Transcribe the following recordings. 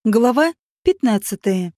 Глава 15.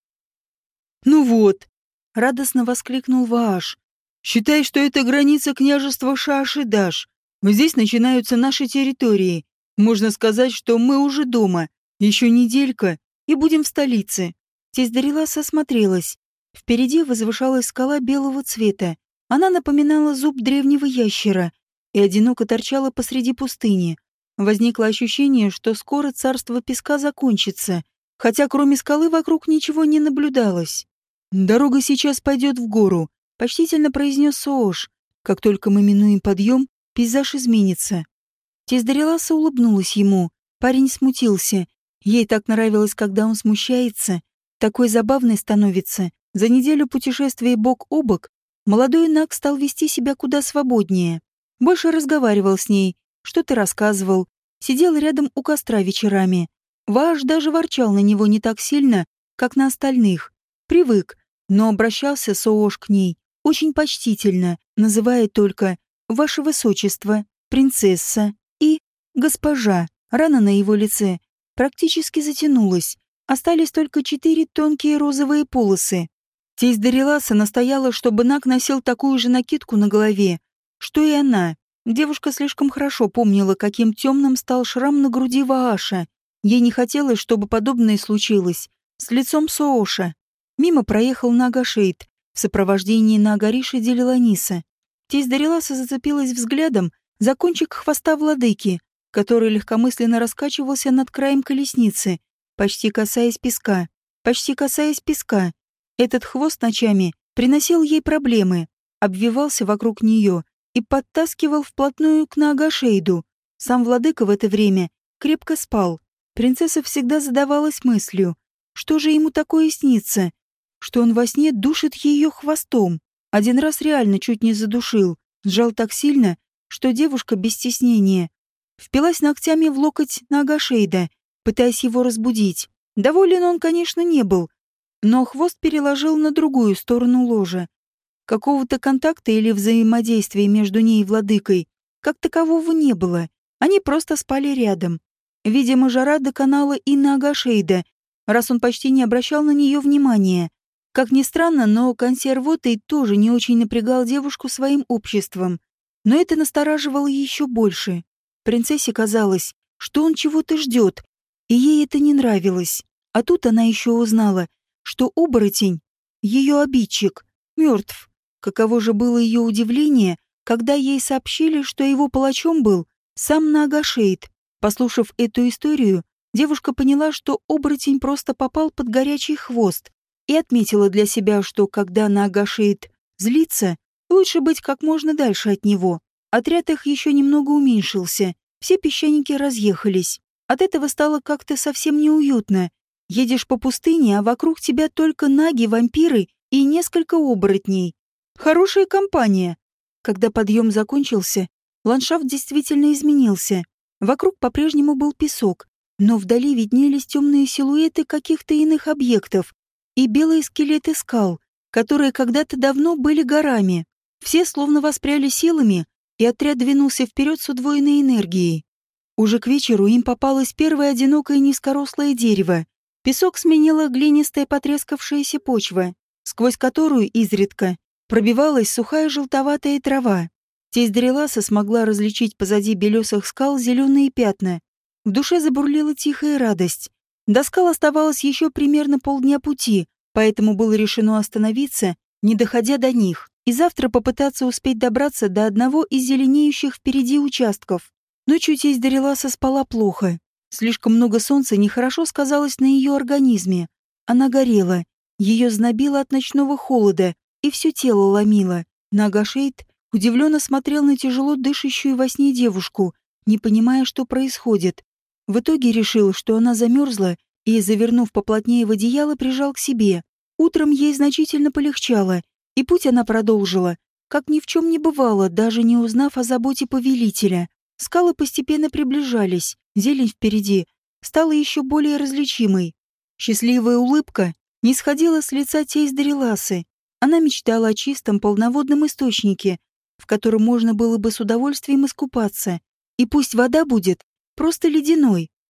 «Ну вот», — радостно воскликнул Вааш. «считай, что это граница княжества Шаашидаш. Здесь начинаются наши территории. Можно сказать, что мы уже дома. Еще неделька, и будем в столице». Тесть Дариласа осмотрелась. Впереди возвышалась скала белого цвета. Она напоминала зуб древнего ящера и одиноко торчала посреди пустыни. Возникло ощущение, что скоро царство песка закончится, хотя кроме скалы вокруг ничего не наблюдалось. «Дорога сейчас пойдет в гору», — почтительно произнес Соош. «Как только мы минуем подъем, пейзаж изменится». Тесть Дариласа улыбнулась ему. Парень смутился. Ей так нравилось, когда он смущается. Такой забавной становится. За неделю путешествия бок о бок молодой Наг стал вести себя куда свободнее. Больше разговаривал с ней, что-то рассказывал, сидел рядом у костра вечерами. Вааш даже ворчал на него не так сильно, как на остальных. Привык, но обращался Соош к ней очень почтительно, называя только «Ваше Высочество», «Принцесса» и «Госпожа». Рана на его лице практически затянулась. Остались только 4 тонкие розовые полосы. Тесть Дариласа настояла, чтобы Наг носил такую же накидку на голове, что и она. Девушка слишком хорошо помнила, каким темным стал шрам на груди Вааша. Ей не хотелось, чтобы подобное случилось с лицом Сооша. Мимо проехал Нагашейд в сопровождении Нагариши Делиланиса. Тесть Дариласа зацепилась взглядом за кончик хвоста владыки, который легкомысленно раскачивался над краем колесницы, почти касаясь песка. Почти касаясь песка. Этот хвост ночами приносил ей проблемы, обвивался вокруг нее и подтаскивал вплотную к Наагашейду. Сам владыка в это время крепко спал. Принцесса всегда задавалась мыслью, что же ему такое снится, что он во сне душит ее хвостом. Один раз реально чуть не задушил, сжал так сильно, что девушка без стеснения впилась ногтями в локоть Наагашейда, пытаясь его разбудить. Доволен он, конечно, не был, но хвост переложил на другую сторону ложа. Какого-то контакта или взаимодействия между ней и владыкой как такового не было. Они просто спали рядом. Видимо, жара доконала и Наагашейда, раз он почти не обращал на нее внимания. Как ни странно, но консервотой тоже не очень напрягал девушку своим обществом. Но это настораживало еще больше. Принцессе казалось, что он чего-то ждет, и ей это не нравилось. А тут она еще узнала, что оборотень, ее обидчик, мертв. Каково же было ее удивление, когда ей сообщили, что его палачом был сам Наагашейд. Послушав эту историю, девушка поняла, что оборотень просто попал под горячий хвост, и отметила для себя, что когда Наагашейд злится, лучше быть как можно дальше от него. Отряд их еще немного уменьшился, все песчаники разъехались. От этого стало как-то совсем неуютно. Едешь по пустыне, а вокруг тебя только наги, вампиры и несколько оборотней. Хорошая компания. Когда подъем закончился, ландшафт действительно изменился. Вокруг по-прежнему был песок, но вдали виднелись темные силуэты каких-то иных объектов и белые скелеты скал, которые когда-то давно были горами. Все словно воспряли силами, и отряд двинулся вперед с удвоенной энергией. Уже к вечеру им попалось первое одинокое низкорослое дерево. Песок сменила глинистая потрескавшаяся почва, сквозь которую изредка пробивалась сухая желтоватая трава. Тесть Дариласа смогла различить позади белесых скал зеленые пятна. В душе забурлила тихая радость. До скал оставалось еще примерно полдня пути, поэтому было решено остановиться, не доходя до них, и завтра попытаться успеть добраться до одного из зеленеющих впереди участков. Ночью тесть Дариласа спала плохо. Слишком много солнца нехорошо сказалось на ее организме. Она горела, ее знобило от ночного холода, и все тело ломило. Наагашейд удивленно смотрел на тяжело дышащую во сне девушку, не понимая, что происходит. В итоге решил, что она замерзла, и, завернув поплотнее в одеяло, прижал к себе. Утром ей значительно полегчало, и путь она продолжила, как ни в чем не бывало, даже не узнав о заботе повелителя. Скалы постепенно приближались, зелень впереди стала еще более различимой. Счастливая улыбка не сходила с лица тесть Дариласы. Она мечтала о чистом полноводном источнике, в котором можно было бы с удовольствием искупаться. И пусть вода будет просто ледяной,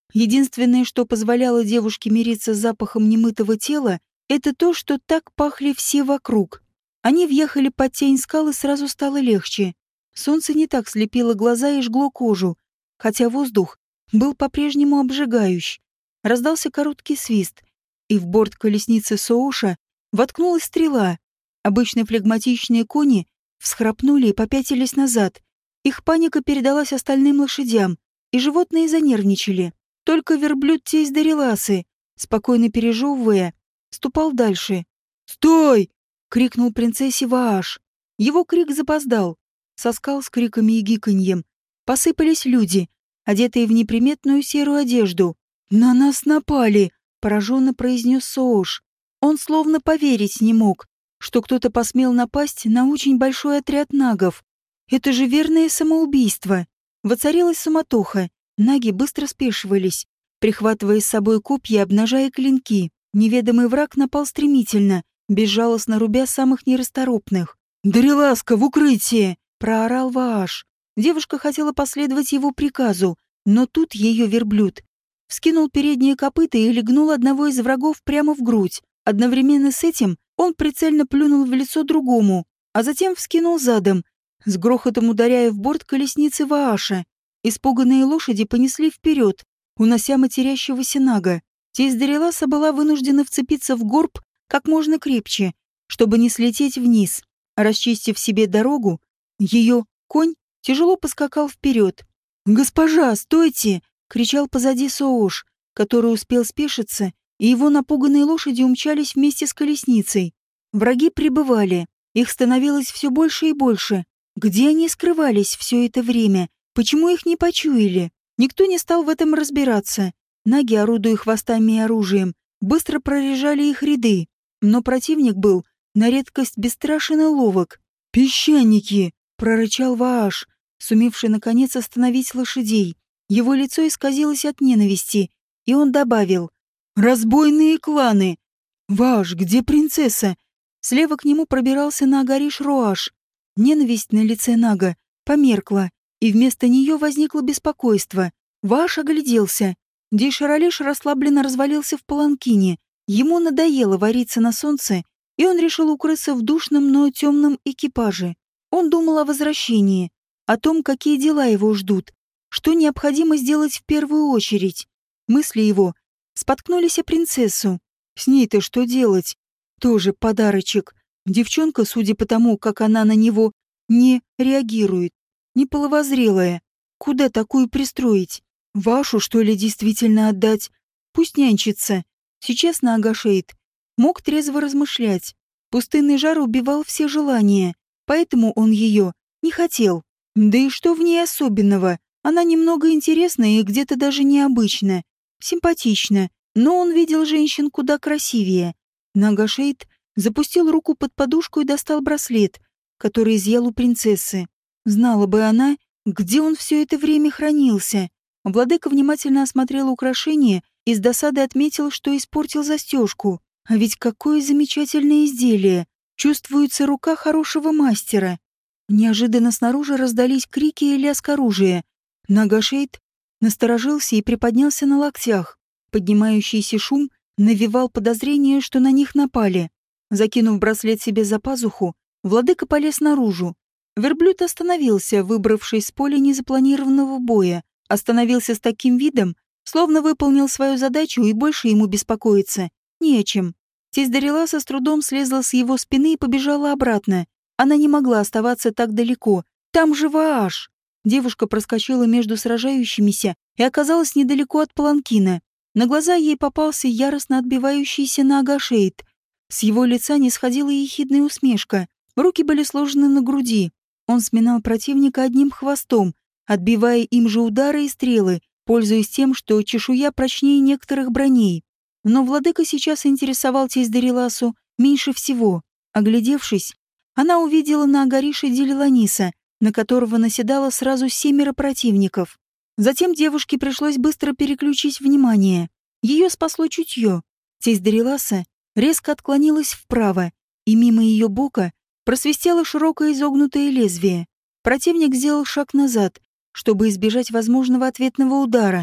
Единственное, что позволяло девушке мириться с запахом немытого тела, это то, что так пахли все вокруг. Они въехали под тень скал, и сразу стало легче. Солнце не так слепило глаза и жгло кожу, хотя воздух был по-прежнему обжигающий. Раздался короткий свист, и в борт колесницы Сооша воткнулась стрела. Обычно флегматичные кони всхрапнули и попятились назад. Их паника передалась остальным лошадям, и животные занервничали. Только верблюд тесть Дариласы, спокойно пережевывая, ступал дальше. «Стой!» — крикнул принцессе Вааш. Его крик запоздал. Со скал с криками и гиканьем посыпались люди, одетые в неприметную серую одежду. «На нас напали!» — пораженно произнес Соош. Он словно поверить не мог, что кто-то посмел напасть на очень большой отряд нагов. Это же верное самоубийство. Воцарилась суматоха. Наги быстро спешивались, прихватывая с собой копья и обнажая клинки. Неведомый враг напал стремительно, безжалостно рубя самых нерасторопных. «Дариласка, в укрытие!» — проорал Вааш. Девушка хотела последовать его приказу, но тут ее верблюд вскинул передние копыта и легнул одного из врагов прямо в грудь. Одновременно с этим он прицельно плюнул в лицо другому, а затем вскинул задом, с грохотом ударяя в борт колесницы Вааша. Испуганные лошади понесли вперед, унося матерящегося нага. Тесть Дариласа была вынуждена вцепиться в горб как можно крепче, чтобы не слететь вниз. Расчистив себе дорогу, ее конь тяжело поскакал вперед. «Госпожа, стойте!» — кричал позади Соош, который успел спешиться, и его напуганные лошади умчались вместе с колесницей. Враги прибывали, их становилось все больше и больше. Где они скрывались все это время? Почему их не почуяли? Никто не стал в этом разбираться. Наги, орудуя хвостами и оружием, быстро прорежали их ряды. Но противник был на редкость бесстрашен и ловок. «Песчаники!» — прорычал Вааш, сумевший наконец остановить лошадей. Его лицо исказилось от ненависти, и он добавил: «Разбойные кланы!» «Вааш, где принцесса?» Слева к нему пробирался Наагариш Роаш. Ненависть на лице Нага померкла, и вместо нее возникло беспокойство. Вааш огляделся. Дейшаралиш расслабленно развалился в паланкине. Ему надоело вариться на солнце, и он решил укрыться в душном, но темном экипаже. Он думал о возвращении, о том, какие дела его ждут, что необходимо сделать в первую очередь. Мысли его споткнулись о принцессу. С ней-то что делать? Тоже подарочек. Девчонка, судя по тому, как она на него не реагирует, не половозрелая. Куда такую пристроить? Вашу, что ли, действительно отдать? Пусть нянчится. Сейчас Наагашейд мог трезво размышлять. Пустынный жар убивал все желания, поэтому он ее не хотел. Да и что в ней особенного? Она немного интересна и где-то даже необычна. Симпатична, но он видел женщин куда красивее. Наагашейд запустил руку под подушку и достал браслет, который изъял у принцессы. Знала бы она, где он все это время хранился. Владыка внимательно осмотрел украшение и с досадой отметил, что испортил застежку. А ведь какое замечательное изделие! Чувствуется рука хорошего мастера. Неожиданно снаружи раздались крики и лязг оружия. Наагашейд насторожился и приподнялся на локтях. Поднимающийся шум навевал подозрение, что на них напали. Закинув браслет себе за пазуху, владыка полез наружу. Верблюд остановился, выбравшись с поля незапланированного боя. Остановился с таким видом, словно выполнил свою задачу, и больше ему беспокоиться не о чем. Тесть Дариласа с трудом слезла с его спины и побежала обратно. Она не могла оставаться так далеко. Там же Вааш. Девушка проскочила между сражающимися и оказалась недалеко от паланкина. На глаза ей попался яростно отбивающийся Наагашейд. С его лица не сходила ехидная усмешка. Руки были сложены на груди. Он сминал противника одним хвостом, отбивая им же удары и стрелы, пользуясь тем, что чешуя прочнее некоторых броней. Но владыка сейчас интересовал тесть Дариласу меньше всего. Оглядевшись, она увидела Наагариша Дилиланиса, на которого наседало сразу 7 противников. Затем девушке пришлось быстро переключить внимание. Ее спасло чутье. Тесть Дариласа резко отклонилась вправо, и мимо ее бока просвистело широкое изогнутое лезвие. Противник сделал шаг назад, чтобы избежать возможного ответного удара,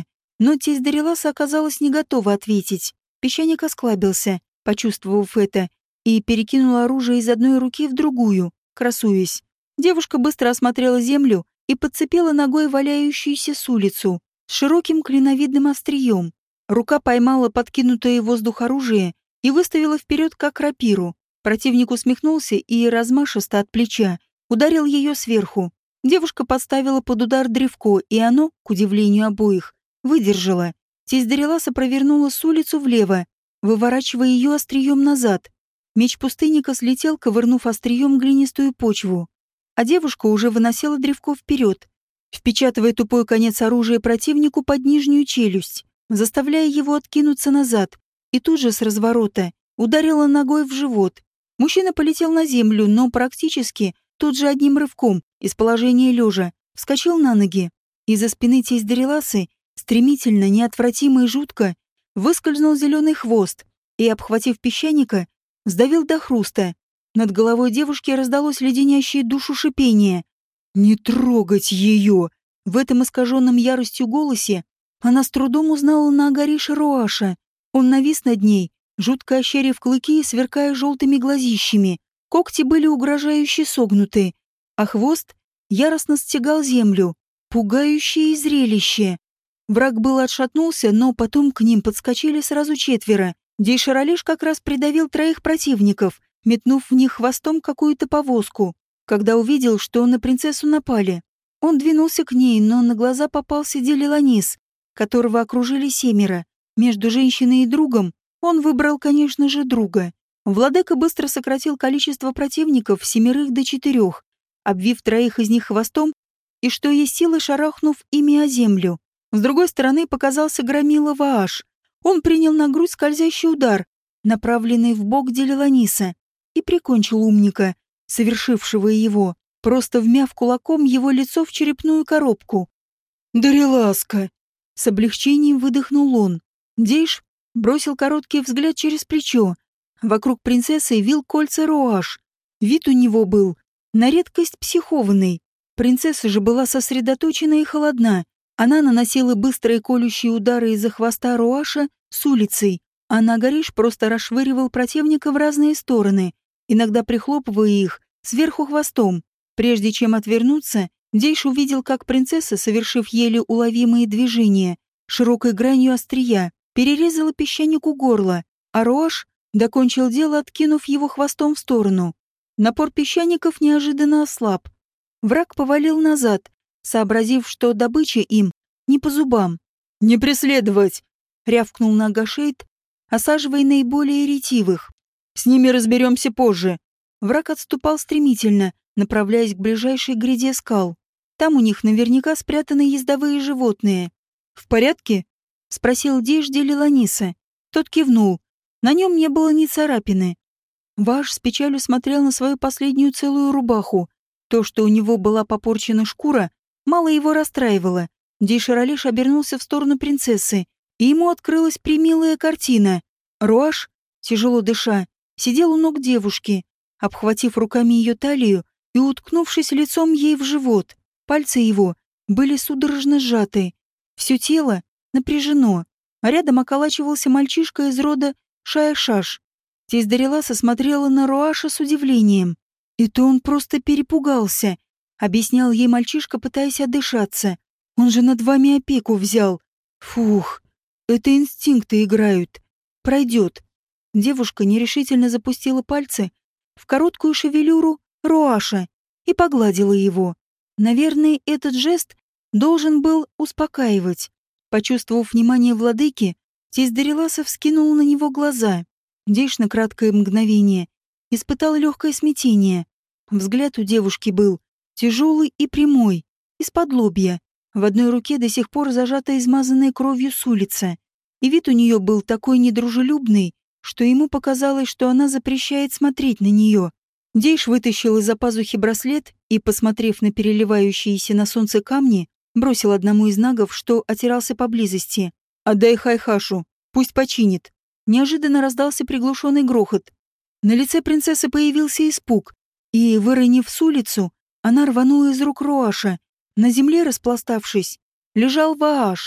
Но тесть Дариласа оказалась не готова ответить. Песчаник осклабился, почувствовав это, и перекинул оружие из одной руки в другую, красуясь. Девушка быстро осмотрела землю и подцепила ногой валяющуюся с улицу с широким клиновидным острием. Рука поймала подкинутое в воздух оружие и выставила вперед, как рапиру. Противник усмехнулся и, размашисто от плеча, ударил ее сверху. Девушка подставила под удар древко, и оно, к удивлению обоих, выдержало. Тесть Дариласа провернула с улицу влево, выворачивая ее острием назад. Меч пустынника слетел, ковырнув острием глинистую почву. А девушка уже выносила древко вперед, впечатывая тупой конец оружия противнику под нижнюю челюсть, заставляя его откинуться назад, и тут же с разворота ударила ногой в живот. Мужчина полетел на землю, но практически тут же одним рывком, из положения лежа, вскочил на ноги. Из-за спины тесть Дариласы стремительно, неотвратимо и жутко выскользнул зеленый хвост и, обхватив песчаника, сдавил до хруста. Над головой девушки раздалось леденящее душу шипение. «Не трогать ее!» В этом искаженном яростью голосе она с трудом узнала Наагариша Роаша. Он навис над ней, жутко ощерив клыки и сверкая желтыми глазищами. Когти были угрожающе согнуты, а хвост яростно стегал землю. Пугающее зрелище. Враг было отшатнулся, но потом к ним подскочили сразу четверо. Дейшаралиш как раз придавил троих противников, метнув в них хвостом какую-то повозку. Когда увидел, что на принцессу напали, он двинулся к ней, но на глаза попался Делиланис, которого окружили 7. Между женщиной и другом он выбрал, конечно же, друга. Владыка быстро сократил количество противников с 7 до 4, обвив 3 из них хвостом и, что есть силы, шарахнув ими о землю. С другой стороны показался громила Вааш. Он принял на грудь скользящий удар, направленный в бок Делиланиса, и прикончил умника, совершившего его, просто вмяв кулаком его лицо в черепную коробку. «Дариласка!» С облегчением выдохнул он. Дейш бросил короткий взгляд через плечо. Вокруг принцессы вил кольца Роаш. Вид у него был на редкость психованный. Принцесса же была сосредоточена и холодна. Она наносила быстрые колющие удары из-за хвоста Роаша с улицей, а Наагариш просто расшвыривал противника в разные стороны, иногда прихлопывая их сверху хвостом. Прежде чем отвернуться, Дейш увидел, как принцесса, совершив еле уловимые движения, широкой гранью острия, перерезала песчанику горло, а Роаш докончил дело, откинув его хвостом в сторону. Напор песчаников неожиданно ослаб. Враг повалил назад, сообразив, что добыча им не по зубам. «Не преследовать!» — рявкнул Наагашейд, осаживая наиболее ретивых. «С ними разберемся позже». Враг отступал стремительно, направляясь к ближайшей гряде скал. Там у них наверняка спрятаны ездовые животные. «В порядке?» — спросил Дейш Делиланиса. Тот кивнул. На нем не было ни царапины. Вааш с печалью смотрел на свою последнюю целую рубаху. То, что у него была попорчена шкура, мало его расстраивало. Дейшаралиш обернулся в сторону принцессы, и ему открылась премилая картина. Роаш, тяжело дыша, сидел у ног девушки, обхватив руками ее талию и уткнувшись лицом ей в живот. Пальцы его были судорожно сжаты. Все тело напряжено. А рядом околачивался мальчишка из рода Шая-Шаш. Тесть Дариласа смотрела на Роаша с удивлением. «Это он просто перепугался», — объяснял ей мальчишка, пытаясь отдышаться. «Он же над вами опеку взял. Фух, это инстинкты играют. Пройдет». Девушка нерешительно запустила пальцы в короткую шевелюру Роаша и погладила его. Наверное, этот жест должен был успокаивать. Почувствовав внимание владыки, тесть Дариласа вскинул на него глаза. Дейш на краткое мгновение испытал легкое смятение. Взгляд у девушки был тяжелый и прямой, из-под лобья. В одной руке до сих пор зажата измазанная кровью с улицы. И вид у нее был такой недружелюбный, что ему показалось, что она запрещает смотреть на нее. Дейш вытащил из-за пазухи браслет и, посмотрев на переливающиеся на солнце камни, бросил одному из нагов, что отирался поблизости. «Отдай Хайхашу, пусть починит». Неожиданно раздался приглушенный грохот. На лице принцессы появился испуг, и, выронив с улицу, она рванула из рук Роаша. На земле, распластавшись, лежал Вааш.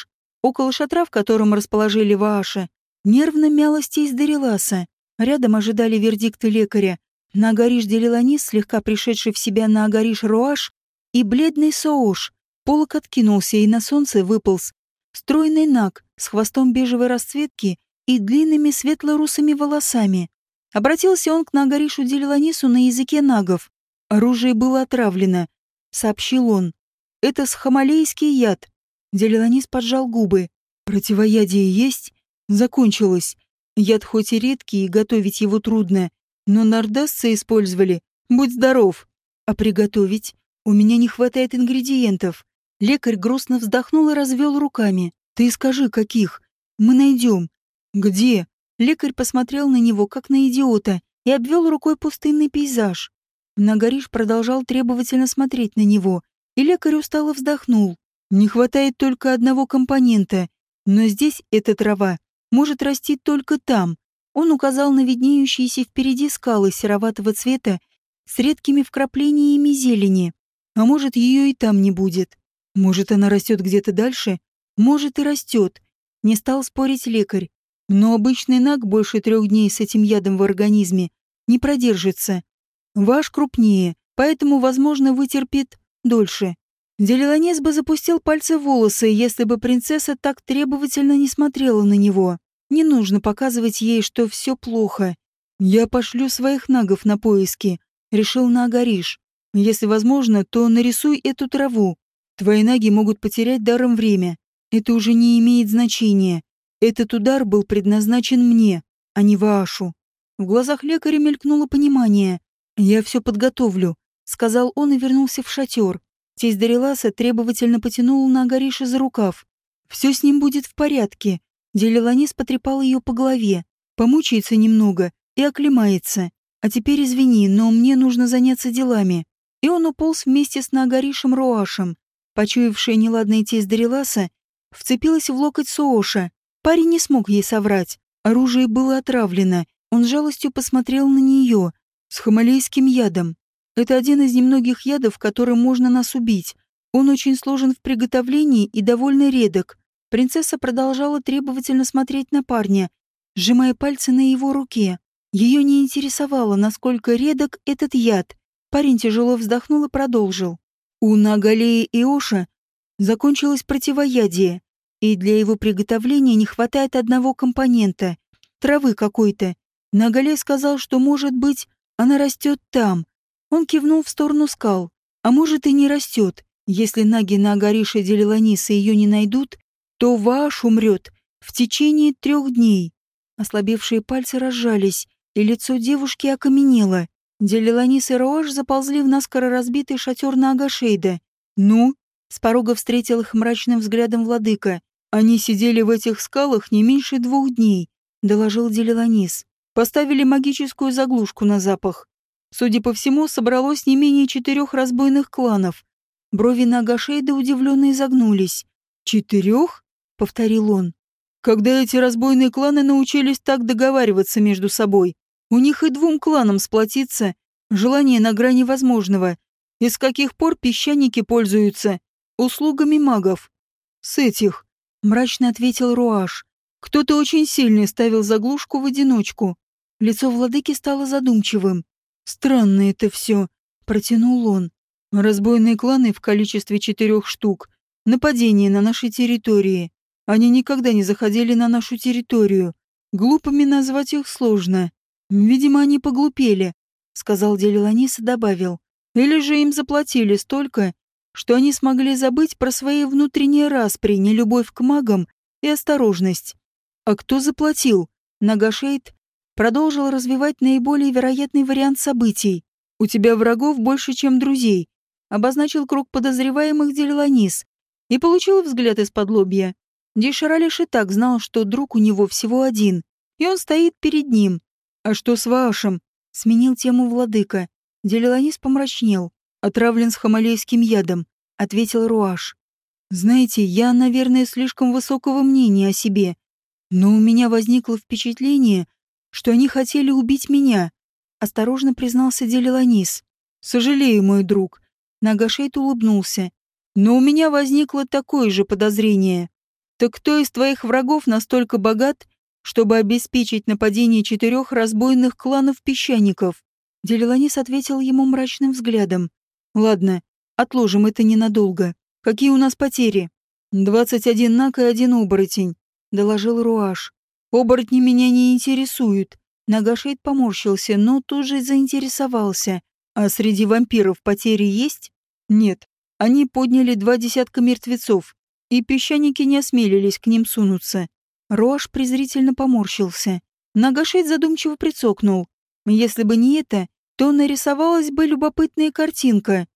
Около шатра, в котором расположили Вааша, нервно мялась тесть Дариласа. Рядом ожидали вердикта лекаря. Наагариш Делиланис, слегка пришедший в себя Наагариш Руаш, и бледный Соош. Полок откинулся, и на солнце выполз стройный наг с хвостом бежевой расцветки и длинными светло-русыми волосами. Обратился он к Наагаришу Делиланису на языке нагов. «Оружие было отравлено», — сообщил он. «Это схамалейский яд». Делиланис поджал губы. «Противоядие есть?» «Закончилось. Яд хоть и редкий, и готовить его трудно, но нардасцы использовали. Будь здоров. А приготовить? У меня не хватает ингредиентов». Лекарь грустно вздохнул и развел руками. «Ты скажи, каких? Мы найдем». «Где?» Лекарь посмотрел на него, как на идиота, и обвел рукой пустынный пейзаж. Наагариш продолжал требовательно смотреть на него, и лекарь устало вздохнул. «Не хватает только одного компонента, но здесь эта трава может расти только там». Он указал на виднеющиеся впереди скалы сероватого цвета с редкими вкраплениями зелени. А может, ее и там не будет. Может, она растет где-то дальше? Может, и растет. Не стал спорить лекарь. Но обычный наг больше 3 дней с этим ядом в организме не продержится. Ваш крупнее, поэтому, возможно, вытерпит дольше. Делиланес бы запустил пальцы в волосы, если бы принцесса так требовательно не смотрела на него. Не нужно показывать ей, что все плохо. «Я пошлю своих нагов на поиски», — решил Наагариш. «Если возможно, то нарисуй эту траву. Твои наги могут потерять даром время. Это уже не имеет значения. Этот удар был предназначен мне, а не Ваашу». В глазах лекаря мелькнуло понимание. «Я все подготовлю», — сказал он и вернулся в шатер. Тесть Дариласа требовательно потянула Наагариша за рукав. «Все с ним будет в порядке». Делиланис потрепал ее по голове. «Помучается немного и оклемается. А теперь извини, но мне нужно заняться делами». И он уполз вместе с Наагаришем Руашем. Почуявшая неладная тесть Дариласа вцепилась в локоть Сооша. Парень не смог ей соврать. Оружие было отравлено. Он с жалостью посмотрел на нее. С хамалейским ядом. Это один из немногих ядов, которым можно нас убить. Он очень сложен в приготовлении и довольно редок. Принцесса продолжала требовательно смотреть на парня, сжимая пальцы на его руке. Ее не интересовало, насколько редок этот яд. Парень тяжело вздохнул и продолжил. У Наагалея и Оша закончилось противоядие, и для его приготовления не хватает одного компонента — травы какой-то. Наагалей сказал, что, может быть, она растет там. Он кивнул в сторону скал. А может, и не растет. Если наги Наагариша и Делиланиса ее не найдут, то Вааш умрет в течение 3 дней. Ослабевшие пальцы разжались, и лицо девушки окаменело. Делиланис и Руаш заползли в наскоро разбитый шатер Наагашейда. «Ну?» — с порога встретил их мрачным взглядом владыка. «Они сидели в этих скалах не меньше 2 дней», — доложил Делиланис. «Поставили магическую заглушку на запах. Судя по всему, собралось не менее 4 разбойных кланов». Брови Наагашейда удивленно изогнулись. «4?» — повторил он. «Когда эти разбойные кланы научились так договариваться между собой? У них и 2 кланам сплотиться желание на грани возможного. И с каких пор песчаники пользуются услугами магов?» «С этих», — мрачно ответил Руаш. «Кто-то очень сильный ставил заглушку в одиночку». Лицо владыки стало задумчивым. «Странно это все», — протянул он. «Разбойные кланы в количестве 4 штук. Нападение на нашей территории. Они никогда не заходили на нашу территорию. Глупыми назвать их сложно. Видимо, они поглупели», — сказал Делиланис и добавил. «Или же им заплатили столько, что они смогли забыть про свои внутренние распри, нелюбовь к магам и осторожность». «А кто заплатил?» Нагашейд продолжил развивать наиболее вероятный вариант событий. «У тебя врагов больше, чем друзей», — обозначил круг подозреваемых Делиланис и получил взгляд из-под лобья. Дишаралиш и так знал, что друг у него всего один, и он стоит перед ним. «А что с Вашем?» — сменил тему владыка. Делиланис помрачнел. «Отравлен с хамалейским ядом», — ответил Руаш. «Знаете, я, наверное, слишком высокого мнения о себе, но у меня возникло впечатление, что они хотели убить меня», — осторожно признался Делиланис. «Сожалею, мой друг». Нагашейд улыбнулся. «Но у меня возникло такое же подозрение». Так кто из твоих врагов настолько богат, чтобы обеспечить нападение 4 разбойных кланов песчаников? Делиланис ответил ему мрачным взглядом. Ладно, отложим это ненадолго. Какие у нас потери? 21 наг и 1 оборотень, доложил Руаш. Оборотни меня не интересуют. Нагашейд поморщился, но тут же заинтересовался. А среди вампиров потери есть? Нет. Они подняли 2 десятка мертвецов, и песчаники не осмелились к ним сунуться. Руаш презрительно поморщился. Нагашейд задумчиво прицокнул. Если бы не это, то нарисовалась бы любопытная картинка.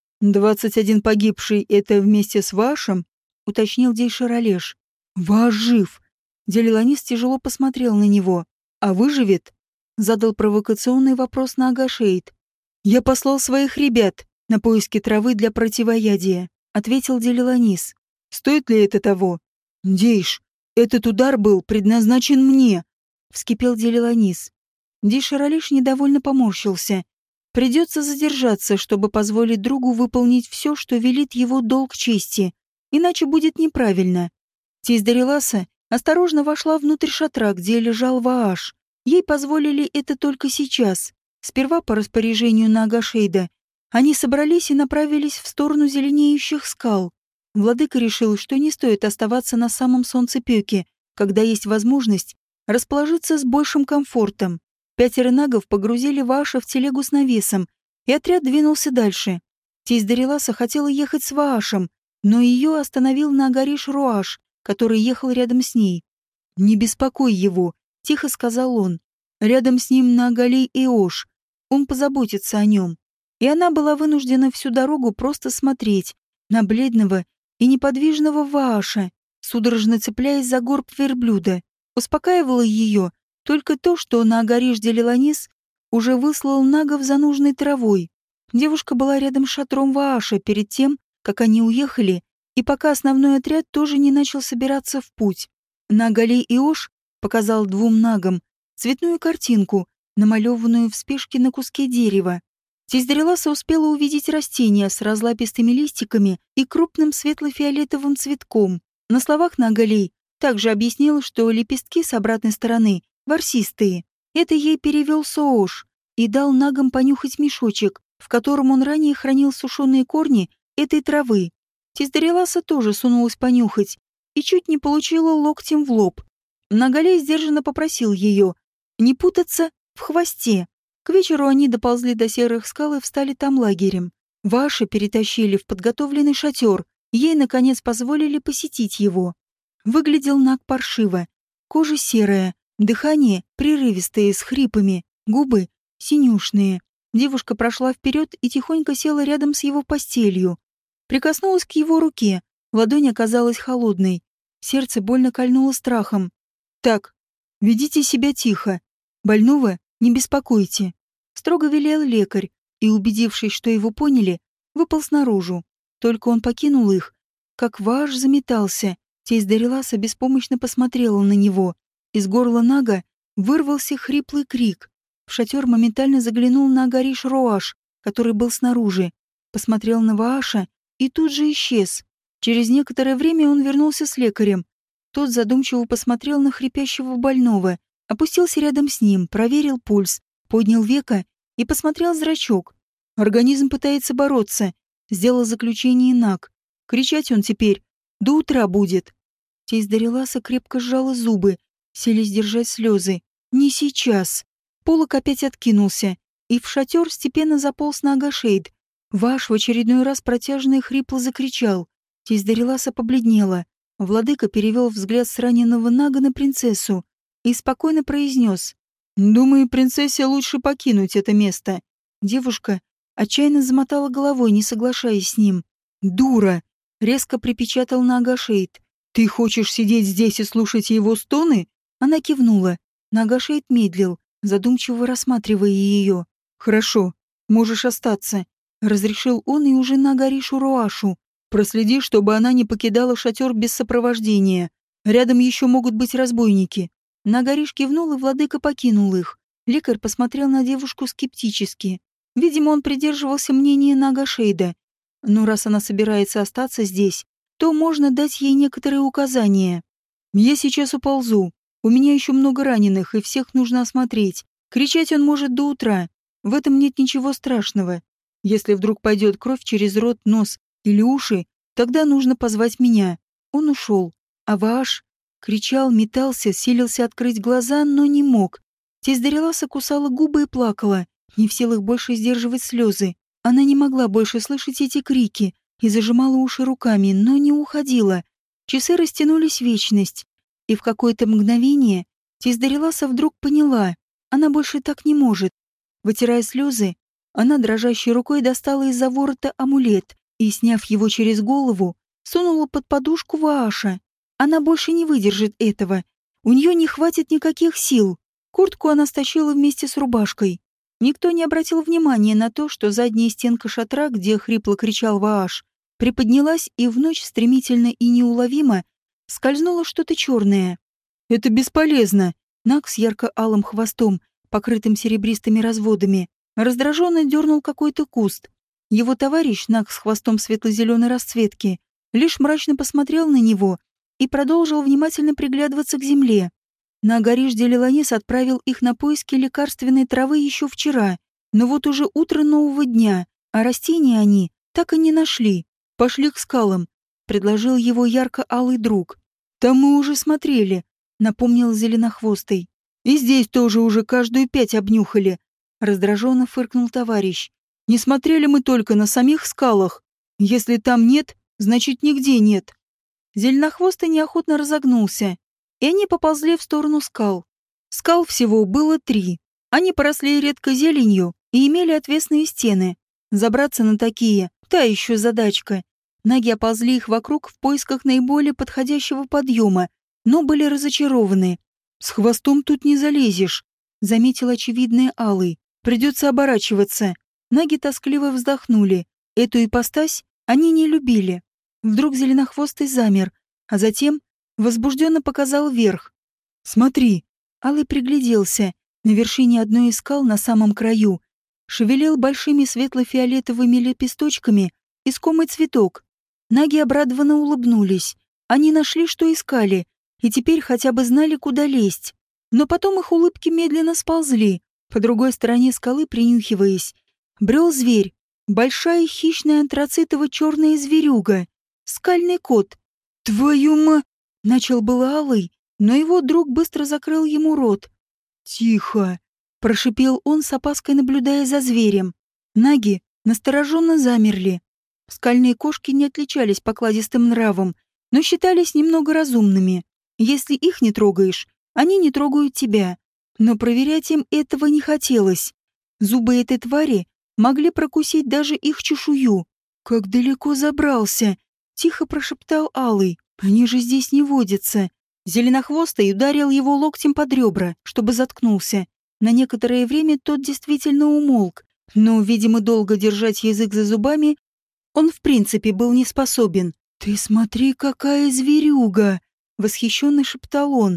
21 погибший — это вместе с вашим? Уточнил Дейшер Олеж. Ваш жив. Делиланис тяжело посмотрел на него. А выживет? Задал провокационный вопрос на Агашейд. Я послал своих ребят на поиски травы для противоядия, ответил Делиланис. Стоит ли это того? Дейш, этот удар был предназначен мне, вскипел Делиланис. Дейшер Олеж недовольно поморщился. Придется задержаться, чтобы позволить другу выполнить все, что велит его долг чести, иначе будет неправильно. Тесть Дариласа осторожно вошла внутрь шатра, где лежал Вааш. Ей позволили это только сейчас. Сперва по распоряжению Нагашейда они собрались и направились в сторону зеленеющих скал. Владыка решил, что не стоит оставаться на самом солнцепёке, когда есть возможность расположиться с большим комфортом. 5 нагов погрузили Вааша в телегу с навесом, и отряд двинулся дальше. Тесть Дариласа хотела ехать с Ваашем, но ее остановил Нагариш Руаш, который ехал рядом с ней. «Не беспокой его», — тихо сказал он. «Рядом с ним Нагалей Эош. Он позаботится о нем». И она была вынуждена всю дорогу просто смотреть на бледного и неподвижного Вааша, судорожно цепляясь за горб верблюда. Успокаивало ее только то, что Наагариш Делиланис уже выслал нагов за нужной травой. Девушка была рядом с шатром Вааша перед тем, как они уехали, и пока основной отряд тоже не начал собираться в путь. Нагалей Иош показал 2 нагам цветную картинку, намалеванную в спешке на куске дерева. Тесть Дариласа успела увидеть растения с разлапистыми листиками и крупным светло-фиолетовым цветком. На словах Нагалей также объяснил, что лепестки с обратной стороны ворсистые. Это ей перевел Соош и дал нагам понюхать мешочек, в котором он ранее хранил сушеные корни этой травы. Тесть Дариласа тоже сунулась понюхать и чуть не получила локтем в лоб. Нагалей сдержанно попросил ее не путаться в хвосте. К вечеру они доползли до серых скал и встали там лагерем. Ваши перетащили в подготовленный шатер, ей, наконец, позволили посетить его. Выглядел наг паршиво. Кожа серая, дыхание прерывистое, с хрипами, губы синюшные. Девушка прошла вперед и тихонько села рядом с его постелью. Прикоснулась к его руке, ладонь оказалась холодной. Сердце больно кольнуло страхом. «Так, ведите себя тихо. Больного не беспокойте», — строго велел лекарь, и, убедившись, что его поняли, выполз наружу. Только он покинул их, как Вааш заметался. Тесть Дариласа беспомощно посмотрела на него. Из горла нага вырвался хриплый крик. В шатер моментально заглянул Нагариш Руаш, который был снаружи. Посмотрел на Вааша и тут же исчез. Через некоторое время он вернулся с лекарем. Тот задумчиво посмотрел на хрипящего больного, опустился рядом с ним, проверил пульс, поднял веко и посмотрел зрачок. Организм пытается бороться, сделал заключение Наг. Кричать он теперь до утра будет. Тесть Дариласа крепко сжала зубы, селись держать слезы. Не сейчас. Полог опять откинулся, и в шатер степенно заполз Нагашейд. Ваш в очередной раз протяжно и хрипло закричал. Тесть Дариласа побледнела. Владыка перевел взгляд с раненого Нага на принцессу и спокойно произнес: «Думаю, принцессе лучше покинуть это место». Девушка отчаянно замотала головой, не соглашаясь с ним. «Дура!» — резко припечатал Нагашейд. «Ты хочешь сидеть здесь и слушать его стоны?» Она кивнула. Нагашейд медлил, задумчиво рассматривая ее. «Хорошо, можешь остаться», — разрешил он и уже Нагаришу Руашу. «Проследи, чтобы она не покидала шатер без сопровождения. Рядом еще могут быть разбойники». Нагариш кивнул, и владыка покинул их. Лекарь посмотрел на девушку скептически. Видимо, он придерживался мнения Нагашейда. Но раз она собирается остаться здесь, то можно дать ей некоторые указания. Я сейчас уползу. У меня еще много раненых, и всех нужно осмотреть. Кричать он может до утра. В этом нет ничего страшного. Если вдруг пойдет кровь через рот, нос или уши, тогда нужно позвать меня. Он ушел. А Вааш кричал, метался, силился открыть глаза, но не мог. Тесть Дариласа кусала губы и плакала, не в силах больше сдерживать слезы. Она не могла больше слышать эти крики и зажимала уши руками, но не уходила. Часы растянулись в вечность, и в какое-то мгновение тесть Дариласа вдруг поняла, она больше так не может. Вытирая слезы, она дрожащей рукой достала из-за ворота амулет и, сняв его через голову, сунула под подушку Вааша. Она больше не выдержит этого. У нее не хватит никаких сил. Куртку она стащила вместе с рубашкой. Никто не обратил внимания на то, что задняя стенка шатра, где хрипло кричал Вааш, приподнялась, и в ночь стремительно и неуловимо скользнуло что-то черное. «Это бесполезно!» Наг с ярко-алым хвостом, покрытым серебристыми разводами, раздраженно дернул какой-то куст. Его товарищ, Наг с хвостом светло-зеленой расцветки, лишь мрачно посмотрел на него и продолжил внимательно приглядываться к земле. Нагариш Делиланис отправил их на поиски лекарственной травы еще вчера, но вот уже утро нового дня, а растения они так и не нашли. «Пошли к скалам», — предложил его ярко-алый друг. «Там мы уже смотрели», — напомнил Зеленохвостый. «И здесь тоже уже каждую 5 обнюхали», — раздраженно фыркнул товарищ. «Не смотрели мы только на самих скалах. Если там нет, значит нигде нет». Зеленохвостый неохотно разогнулся, и они поползли в сторону скал. Скал всего было 3. Они поросли редко зеленью и имели отвесные стены. Забраться на такие — та еще задачка. Наги оползли их вокруг в поисках наиболее подходящего подъема, но были разочарованы. «С хвостом тут не залезешь», — заметил очевидное Алый. «Придется оборачиваться». Наги тоскливо вздохнули. Эту ипостась они не любили. Вдруг Зеленохвостый замер, а затем возбужденно показал вверх. «Смотри!» Алый пригляделся. На вершине одной из скал на самом краю шевелил большими светло-фиолетовыми лепесточками искомый цветок. Наги обрадованно улыбнулись. Они нашли, что искали, и теперь хотя бы знали, куда лезть. Но потом их улыбки медленно сползли. По другой стороне скалы, принюхиваясь, брел зверь. Большая хищная антрацитово-черная зверюга. Скальный кот. «Твою ма...» — начал было Алый, но его друг быстро закрыл ему рот. «Тихо!» — прошипел он, с опаской наблюдая за зверем. Наги настороженно замерли. Скальные кошки не отличались покладистым нравом, но считались немного разумными. Если их не трогаешь, они не трогают тебя. Но проверять им этого не хотелось. Зубы этой твари могли прокусить даже их чешую. «Как далеко забрался!» — тихо прошептал Алый. «Они же здесь не водятся». Зеленохвостый ударил его локтем под ребра, чтобы заткнулся. На некоторое время тот действительно умолк, но, видимо, долго держать язык за зубами он в принципе был не способен. «Ты смотри, какая зверюга!» — восхищенно шептал он.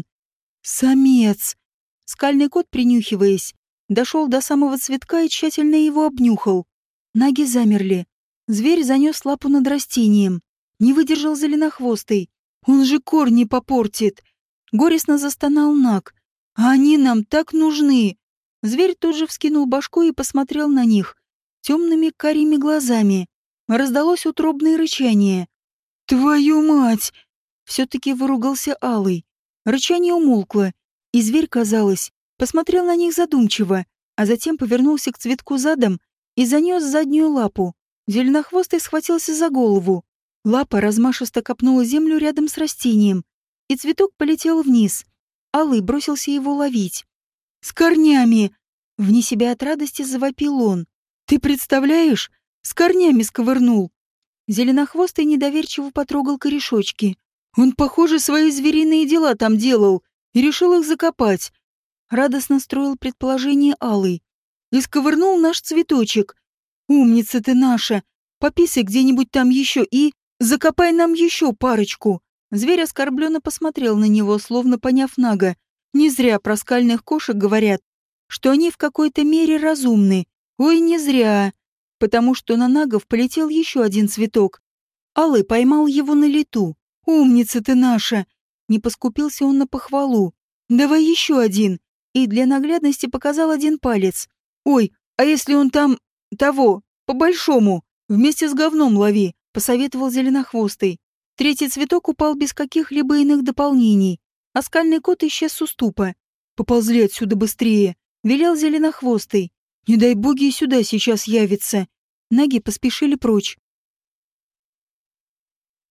«Самец!» Скальный кот, принюхиваясь, дошел до самого цветка и тщательно его обнюхал. Наги замерли. Зверь занес лапу над растением. Не выдержал Зеленохвостый. «Он же корни попортит!» Горестно застонал Наг. «А они нам так нужны!» Зверь тут же вскинул башку и посмотрел на них темными карими глазами. Раздалось утробное рычание. «Твою мать!» Все-таки выругался Алый. Рычание умолкло, и зверь, казалось, посмотрел на них задумчиво, а затем повернулся к цветку задом и занес заднюю лапу. Зеленохвостый схватился за голову. Лапа размашисто копнула землю рядом с растением, и цветок полетел вниз. Алый бросился его ловить. «С корнями!» Вне себя от радости завопил он. «Ты представляешь? С корнями сковырнул!» Зеленохвостый недоверчиво потрогал корешочки. «Он, похоже, свои звериные дела там делал и решил их закопать», — радостно строил предположение Алый. «И сковырнул наш цветочек. Умница ты наша! Пописай где-нибудь там еще и закопай нам еще парочку!» Зверь оскорбленно посмотрел на него, словно поняв Нага. Не зря про скальных кошек говорят, что они в какой-то мере разумны. Ой, не зря, потому что на Нагов полетел еще один цветок. Алый поймал его на лету. «Умница ты наша!» Не поскупился он на похвалу. «Давай еще один!» И для наглядности показал один палец. «Ой, а если он там... того, по-большому, вместе с говном лови!» — посоветовал Зеленохвостый. Третий цветок упал без каких-либо иных дополнений, а скальный кот исчез с уступа. «Поползли отсюда быстрее!» — велел Зеленохвостый. «Не дай боги и сюда сейчас явится!» Наги поспешили прочь.